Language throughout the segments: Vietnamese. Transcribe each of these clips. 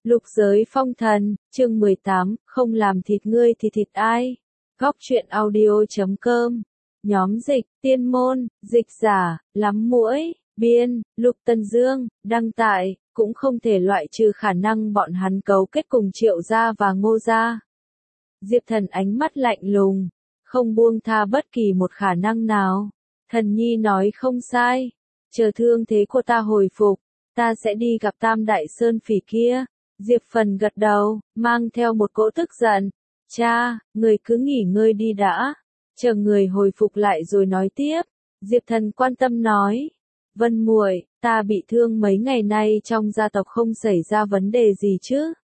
Lục giới phong thần, chương 18, không làm thịt ngươi thì thịt ai? Góc truyện audio.com. Nhóm dịch, tiên môn, dịch giả, lắm muỗi, biên, Lục Tân Dương, đăng tải, cũng không thể loại trừ khả năng bọn hắn cấu kết cùng Triệu gia và Ngô gia. Diệp Thần ánh mắt lạnh lùng, không buông tha bất kỳ một khả năng nào. Thần nhi nói không sai, chờ thương thế của ta hồi phục, ta sẽ đi gặp Tam Đại Sơn Phỉ kia. Diệp Phần gật đầu, mang theo một cỗ tức giận. Cha, người cứ nghỉ ngơi đi đã, chờ người hồi phục lại rồi nói tiếp. Diệp Thần quan tâm nói, Vân muội, ta bị thương mấy ngày nay trong gia tộc không xảy ra vấn đề gì chứ?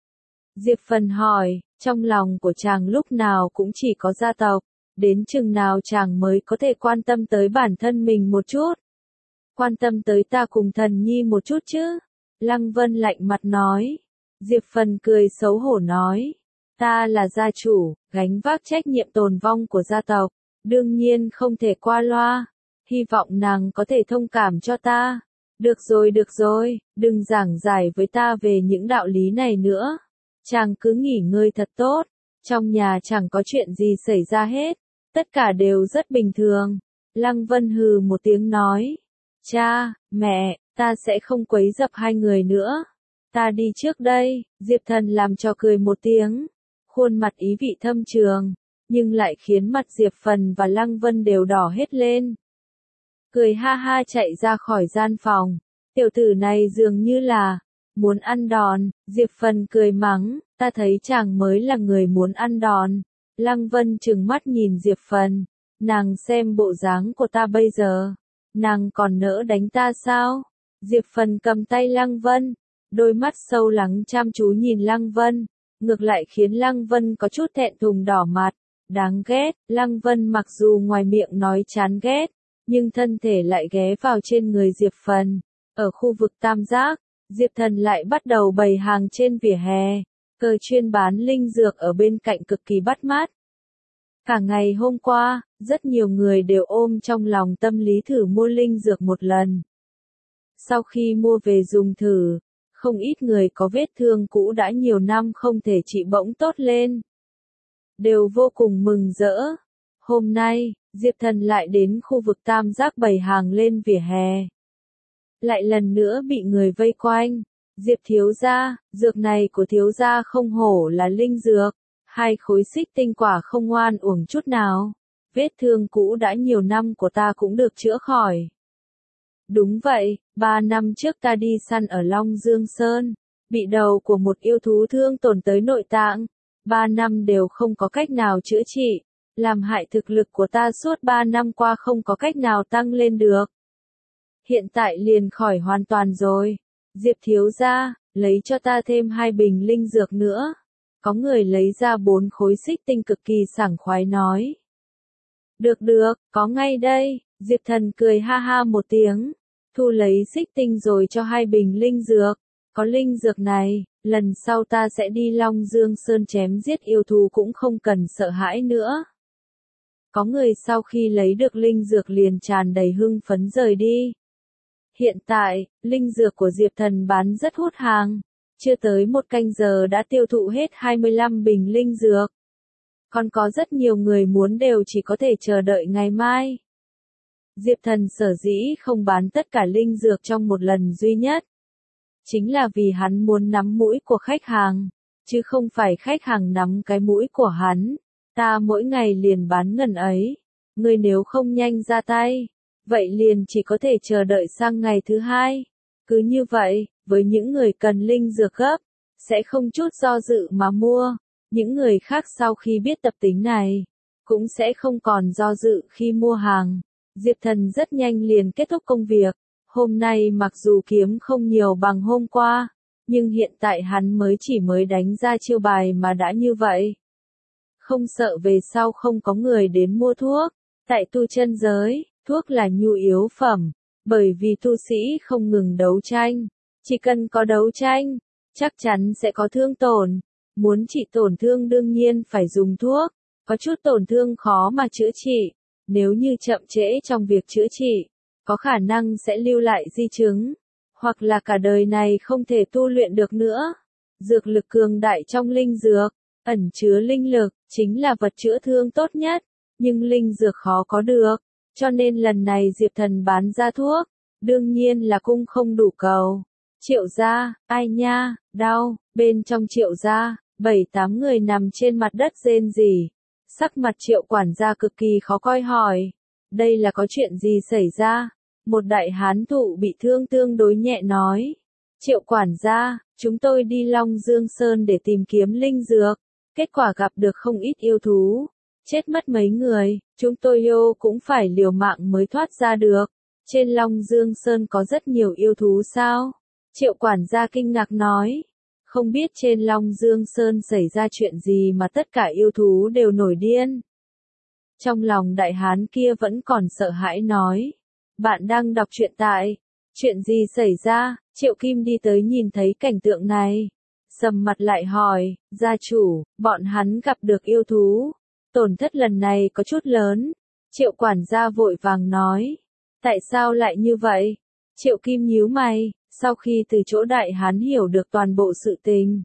Diệp Phần hỏi, trong lòng của chàng lúc nào cũng chỉ có gia tộc, đến chừng nào chàng mới có thể quan tâm tới bản thân mình một chút? Quan tâm tới ta cùng thần nhi một chút chứ? Lăng Vân lạnh mặt nói. Diệp Phần cười xấu hổ nói, ta là gia chủ, gánh vác trách nhiệm tồn vong của gia tộc, đương nhiên không thể qua loa, hy vọng nàng có thể thông cảm cho ta. Được rồi, đừng giảng giải với ta về những đạo lý này nữa, chàng cứ nghỉ ngơi thật tốt, trong nhà chẳng có chuyện gì xảy ra hết, tất cả đều rất bình thường. Lăng Vân hừ một tiếng nói, cha, mẹ, ta sẽ không quấy rầy hai người nữa. Ta đi trước đây. Diệp Thần làm cho cười một tiếng, khuôn mặt ý vị thâm trường, nhưng lại khiến mặt Diệp Phần và Lăng Vân đều đỏ hết lên. Cười ha ha chạy ra khỏi gian phòng, tiểu tử này dường như là muốn ăn đòn. Diệp Phần cười mắng, ta thấy chàng mới là người muốn ăn đòn. Lăng Vân trừng mắt nhìn Diệp Phần, nàng xem bộ dáng của ta bây giờ, nàng còn nỡ đánh ta sao? Diệp Phần cầm tay Lăng Vân, đôi mắt sâu lắng chăm chú nhìn Lăng Vân, ngược lại khiến Lăng Vân có chút thẹn thùng đỏ mặt. Đáng ghét. Lăng Vân mặc dù ngoài miệng nói chán ghét, nhưng thân thể lại ghé vào trên người Diệp Phần. Ở khu vực Tam Giác, Diệp Thần lại bắt đầu bày hàng trên vỉa hè, cơ chuyên bán linh dược ở bên cạnh cực kỳ bắt mắt. Cả ngày hôm qua, rất nhiều người đều ôm trong lòng tâm lý thử mua linh dược một lần. Sau khi mua về dùng thử, không ít người có vết thương cũ đã nhiều năm không thể trị bỗng tốt lên, đều vô cùng mừng rỡ. Hôm nay, Diệp Thần lại đến khu vực Tam Giác bày hàng lên vỉa hè. Lại lần nữa bị người vây quanh. Diệp thiếu gia, dược này của thiếu gia không hổ là linh dược, 2 khối xích tinh quả không oan uổng chút nào. Vết thương cũ đã nhiều năm của ta cũng được chữa khỏi. Đúng vậy, 3 năm trước ta đi săn ở Long Dương Sơn, bị đầu của một yêu thú thương tổn tới nội tạng, 3 năm đều không có cách nào chữa trị, làm hại thực lực của ta suốt 3 năm qua không có cách nào tăng lên được. Hiện tại liền khỏi hoàn toàn rồi. Diệp thiếu gia, lấy cho ta thêm 2 bình linh dược nữa. Có người lấy ra 4 khối xích tinh cực kỳ sảng khoái nói. Được, có ngay đây. Diệp Thần cười ha ha một tiếng, thu lấy xích tinh rồi cho 2 bình linh dược. Có linh dược này, lần sau ta sẽ đi Long Dương Sơn chém giết yêu thú cũng không cần sợ hãi nữa. Có người sau khi lấy được linh dược liền tràn đầy hưng phấn rời đi. Hiện tại, linh dược của Diệp Thần bán rất hút hàng, chưa tới 1 canh giờ đã tiêu thụ hết 25 bình linh dược. Còn có rất nhiều người muốn đều chỉ có thể chờ đợi ngày mai. Diệp Thần sở dĩ không bán tất cả linh dược trong một lần duy nhất, chính là vì hắn muốn nắm mũi của khách hàng, chứ không phải khách hàng nắm cái mũi của hắn. Ta mỗi ngày liền bán ngần ấy, ngươi nếu không nhanh ra tay, vậy liền chỉ có thể chờ đợi sang ngày thứ 2. Cứ như vậy, với những người cần linh dược gấp, sẽ không chút do dự mà mua. Những người khác sau khi biết tập tính này, cũng sẽ không còn do dự khi mua hàng. Diệp Thần rất nhanh liền kết thúc công việc. Hôm nay mặc dù kiếm không nhiều bằng hôm qua, nhưng hiện tại hắn mới đánh ra chiêu bài mà đã như vậy. Không sợ về sau không có người đến mua thuốc. Tại tu chân giới, thuốc là nhu yếu phẩm, bởi vì tu sĩ không ngừng đấu tranh. Chỉ cần có đấu tranh, chắc chắn sẽ có thương tổn. Muốn trị tổn thương đương nhiên phải dùng thuốc, có chút tổn thương khó mà chữa trị. Nếu như chậm trễ trong việc chữa trị, có khả năng sẽ lưu lại di chứng, hoặc là cả đời này không thể tu luyện được nữa. Dược lực cường đại trong linh dược, ẩn chứa linh lực, chính là vật chữa thương tốt nhất, nhưng linh dược khó có được, cho nên lần này Diệp Thần bán ra thuốc, đương nhiên là cung không đủ cầu. Triệu gia, ai nha, đau, bên trong Triệu gia, 7-8 người nằm trên mặt đất rên rỉ. Sắc mặt Triệu quản gia cực kỳ khó coi hỏi, đây là có chuyện gì xảy ra? Một đại hán thụ bị thương tương đối nhẹ nói, Triệu quản gia, chúng tôi đi Long Dương Sơn để tìm kiếm linh dược, kết quả gặp được không ít yêu thú, chết mất mấy người, chúng tôi cũng phải liều mạng mới thoát ra được. Trên Long Dương Sơn có rất nhiều yêu thú sao? Triệu quản gia kinh ngạc nói, không biết trên Long Dương Sơn xảy ra chuyện gì mà tất cả yêu thú đều nổi điên. Trong lòng đại hán kia vẫn còn sợ hãi nói, bạn đang đọc truyện tại, chuyện gì xảy ra? Triệu Kim đi tới nhìn thấy cảnh tượng này, sầm mặt lại hỏi, gia chủ, bọn hắn gặp được yêu thú, tổn thất lần này có chút lớn. Triệu quản gia vội vàng nói, tại sao lại như vậy? Triệu Kim nhíu mày, sau khi từ chỗ đại hán hiểu được toàn bộ sự tình,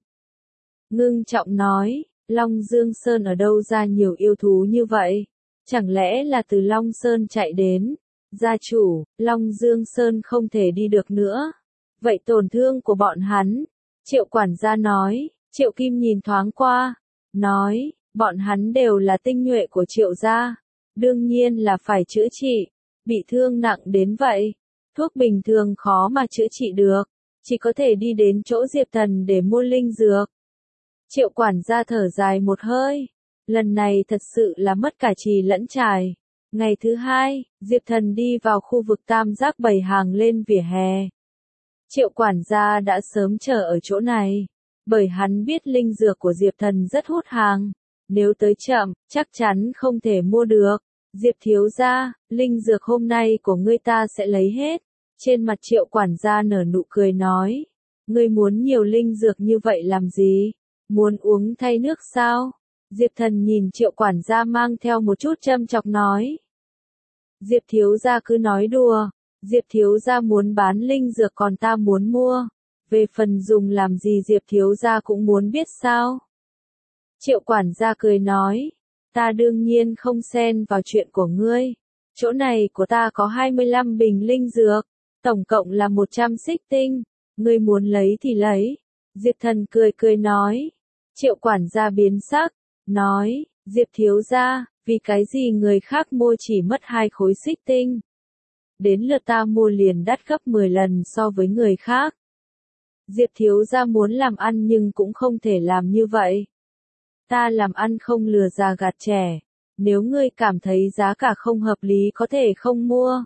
ngưng trọng nói, Long Dương Sơn ở đâu ra nhiều yêu thú như vậy? Chẳng lẽ là từ Long Sơn chạy đến? Gia chủ, Long Dương Sơn không thể đi được nữa. Vậy tổn thương của bọn hắn? Triệu quản gia nói, Triệu Kim nhìn thoáng qua, nói, bọn hắn đều là tinh nhuệ của Triệu gia, đương nhiên là phải chữa trị, bị thương nặng đến vậy. Thuốc bình thường khó mà chữa trị được, chỉ có thể đi đến chỗ Diệp Thần để mua linh dược. Triệu quản gia thở dài một hơi, lần này thật sự là mất cả trì lẫn trài. Ngày thứ hai, Diệp Thần đi vào khu vực tam giác bày hàng lên vỉa hè. Triệu quản gia đã sớm chờ ở chỗ này, bởi hắn biết linh dược của Diệp Thần rất hút hàng, nếu tới chậm, chắc chắn không thể mua được. Diệp thiếu gia, linh dược hôm nay của ngươi ta sẽ lấy hết. Trên mặt Triệu quản gia nở nụ cười nói, ngươi muốn nhiều linh dược như vậy làm gì? Muốn uống thay nước sao? Diệp Thần nhìn Triệu quản gia mang theo một chút châm chọc nói. Diệp thiếu gia cứ nói đùa, Diệp thiếu gia muốn bán linh dược còn ta muốn mua. Về phần dùng làm gì Diệp thiếu gia cũng muốn biết sao? Triệu quản gia cười nói, ta đương nhiên không xen vào chuyện của ngươi. Chỗ này của ta có 25 bình linh dược, tổng cộng là 100 xích tinh, ngươi muốn lấy thì lấy. Diệp Thần cười cười nói. Triệu quản gia biến sắc, nói, Diệp thiếu gia, vì cái gì người khác mua chỉ mất 2 khối xích tinh? Đến lượt ta mua liền đắt gấp 10 lần so với người khác. Diệp thiếu gia muốn làm ăn nhưng cũng không thể làm như vậy. Ta làm ăn không lừa già gạt trẻ, nếu ngươi cảm thấy giá cả không hợp lý có thể không mua.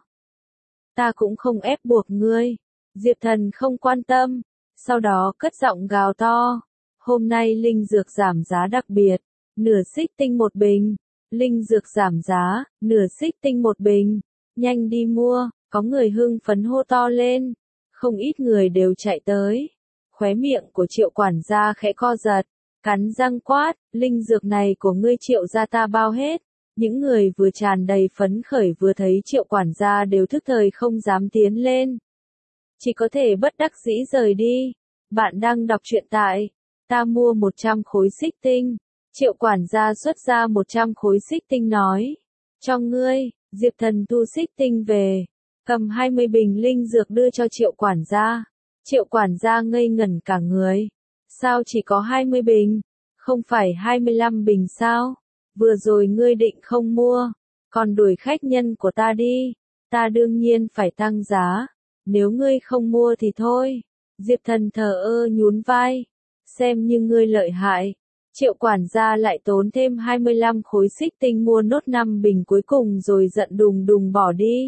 Ta cũng không ép buộc ngươi. Diệp Thần không quan tâm, sau đó cất giọng gào to. Hôm nay linh dược giảm giá đặc biệt, nửa xích tinh một bình. Linh dược giảm giá, nửa xích tinh một bình. Nhanh đi mua, có người hưng phấn hô to lên. Không ít người đều chạy tới. Khóe miệng của Triệu quản gia khẽ co giật, cắn răng quát, linh dược này của ngươi Triệu gia ta bao hết. Những người vừa tràn đầy phấn khởi vừa thấy Triệu quản gia đều thức thời không dám tiến lên. Chỉ có thể bất đắc dĩ rời đi. Bạn đang đọc truyện tại, ta mua 100 khối xích tinh. Triệu quản gia xuất ra 100 khối xích tinh nói, cho ngươi. Diệp Thần thu xích tinh về, cầm 20 bình linh dược đưa cho Triệu quản gia. Triệu quản gia ngây ngẩn cả người. Sao chỉ có 20 bình? Không phải 25 bình sao? Vừa rồi ngươi định không mua, còn đuổi khách nhân của ta đi. Ta đương nhiên phải tăng giá. Nếu ngươi không mua thì thôi. Diệp Thần thờ ơ nhún vai. Xem như ngươi lợi hại. Triệu quản gia lại tốn thêm 25 khối xích tinh mua nốt 5 bình cuối cùng rồi giận đùng đùng bỏ đi.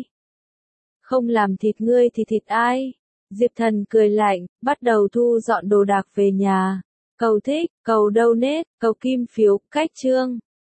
Không làm thịt ngươi thì thịt ai? Diệp Thần cười lạnh, bắt đầu thu dọn đồ đạc về nhà. Cầu thích, cầu donate, cầu kim phiếu, cách chương.